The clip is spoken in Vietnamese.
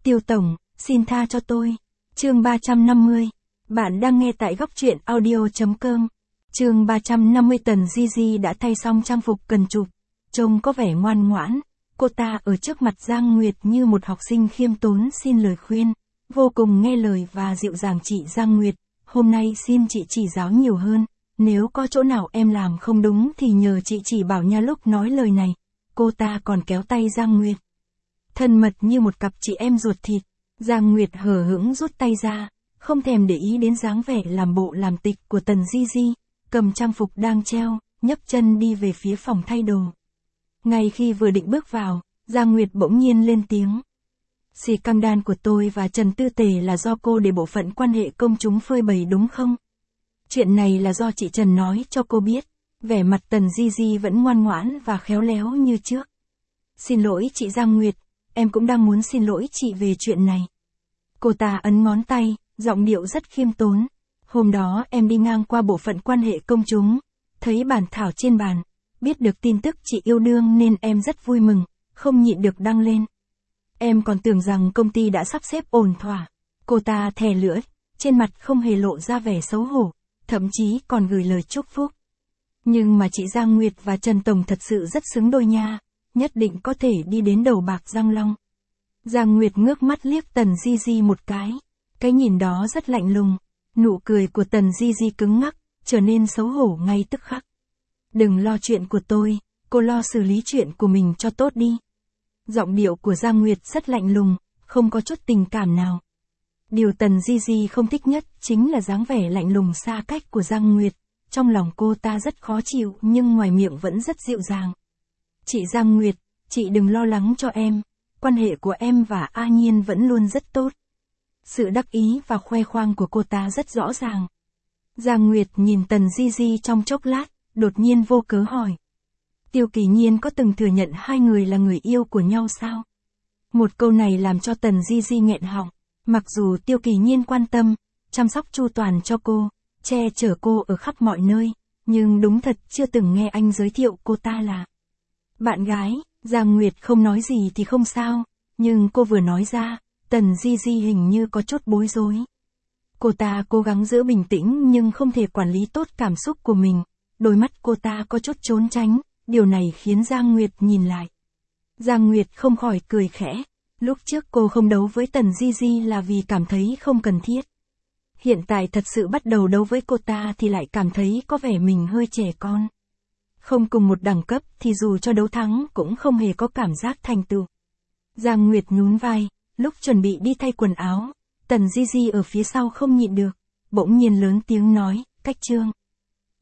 Tiêu Tổng, xin tha cho tôi. Chương 350. Bạn đang nghe tại góc truyện audio.com. Chương 350. Tần Di Di đã thay xong trang phục cần chụp, trông có vẻ ngoan ngoãn. Cô ta ở trước mặt Giang Nguyệt như một học sinh khiêm tốn xin lời khuyên, vô cùng nghe lời và dịu dàng. Chị Giang Nguyệt, hôm nay xin chị chỉ giáo nhiều hơn, nếu có chỗ nào em làm không đúng thì nhờ chị chỉ bảo nha. Lúc nói lời này, cô ta còn kéo tay Giang Nguyệt. Thân mật như một cặp chị em ruột thịt, Giang Nguyệt hờ hững rút tay ra, không thèm để ý đến dáng vẻ làm bộ làm tịch của Tần Di Di, cầm trang phục đang treo, nhấc chân đi về phía phòng thay đồ. Ngay khi vừa định bước vào, Giang Nguyệt bỗng nhiên lên tiếng. Xì căng đan của tôi và Trần Tư Tề là do cô để bộ phận quan hệ công chúng phơi bày đúng không? Chuyện này là do chị Trần nói cho cô biết. Vẻ mặt Tần Di Di vẫn ngoan ngoãn và khéo léo như trước. Xin lỗi chị Giang Nguyệt, em cũng đang muốn xin lỗi chị về chuyện này. Cô ta ấn ngón tay, giọng điệu rất khiêm tốn. Hôm đó em đi ngang qua bộ phận quan hệ công chúng, thấy bản thảo trên bàn, biết được tin tức chị yêu đương nên em rất vui mừng, không nhịn được đăng lên. Em còn tưởng rằng công ty đã sắp xếp ổn thỏa. Cô ta thè lưỡi, trên mặt không hề lộ ra vẻ xấu hổ, thậm chí còn gửi lời chúc phúc. Nhưng mà chị Giang Nguyệt và Trần Tổng thật sự rất xứng đôi nha, nhất định có thể đi đến đầu bạc răng long. Giang Nguyệt ngước mắt liếc Tần Di Di một cái nhìn đó rất lạnh lùng, nụ cười của Tần Di Di cứng ngắc, trở nên xấu hổ ngay tức khắc. Đừng lo chuyện của tôi, cô lo xử lý chuyện của mình cho tốt đi. Giọng điệu của Giang Nguyệt rất lạnh lùng, không có chút tình cảm nào. Điều Tần Di Di không thích nhất chính là dáng vẻ lạnh lùng xa cách của Giang Nguyệt. Trong lòng cô ta rất khó chịu nhưng ngoài miệng vẫn rất dịu dàng. Chị Giang Nguyệt, chị đừng lo lắng cho em, quan hệ của em và A Nhiên vẫn luôn rất tốt. Sự đắc ý và khoe khoang của cô ta rất rõ ràng. Giang Nguyệt nhìn Tần Di Di trong chốc lát, đột nhiên vô cớ hỏi. Tiêu Kỳ Nhiên có từng thừa nhận hai người là người yêu của nhau sao? Một câu này làm cho Tần Di Di nghẹn họng. Mặc dù Tiêu Kỳ Nhiên quan tâm, chăm sóc chu toàn cho cô, che chở cô ở khắp mọi nơi, nhưng đúng thật chưa từng nghe anh giới thiệu cô ta là bạn gái. Giang Nguyệt không nói gì thì không sao, nhưng cô vừa nói ra, Tần Di Di hình như có chút bối rối. Cô ta cố gắng giữ bình tĩnh nhưng không thể quản lý tốt cảm xúc của mình, đôi mắt cô ta có chút trốn tránh, điều này khiến Giang Nguyệt nhìn lại. Giang Nguyệt không khỏi cười khẽ, lúc trước cô không đấu với Tần Di Di là vì cảm thấy không cần thiết. Hiện tại thật sự bắt đầu đấu với cô ta thì lại cảm thấy có vẻ mình hơi trẻ con. Không cùng một đẳng cấp thì dù cho đấu thắng cũng không hề có cảm giác thành tựu. Giang Nguyệt nhún vai, lúc chuẩn bị đi thay quần áo, Tần Di Di ở phía sau không nhịn được, bỗng nhiên lớn tiếng nói, Cách Trương.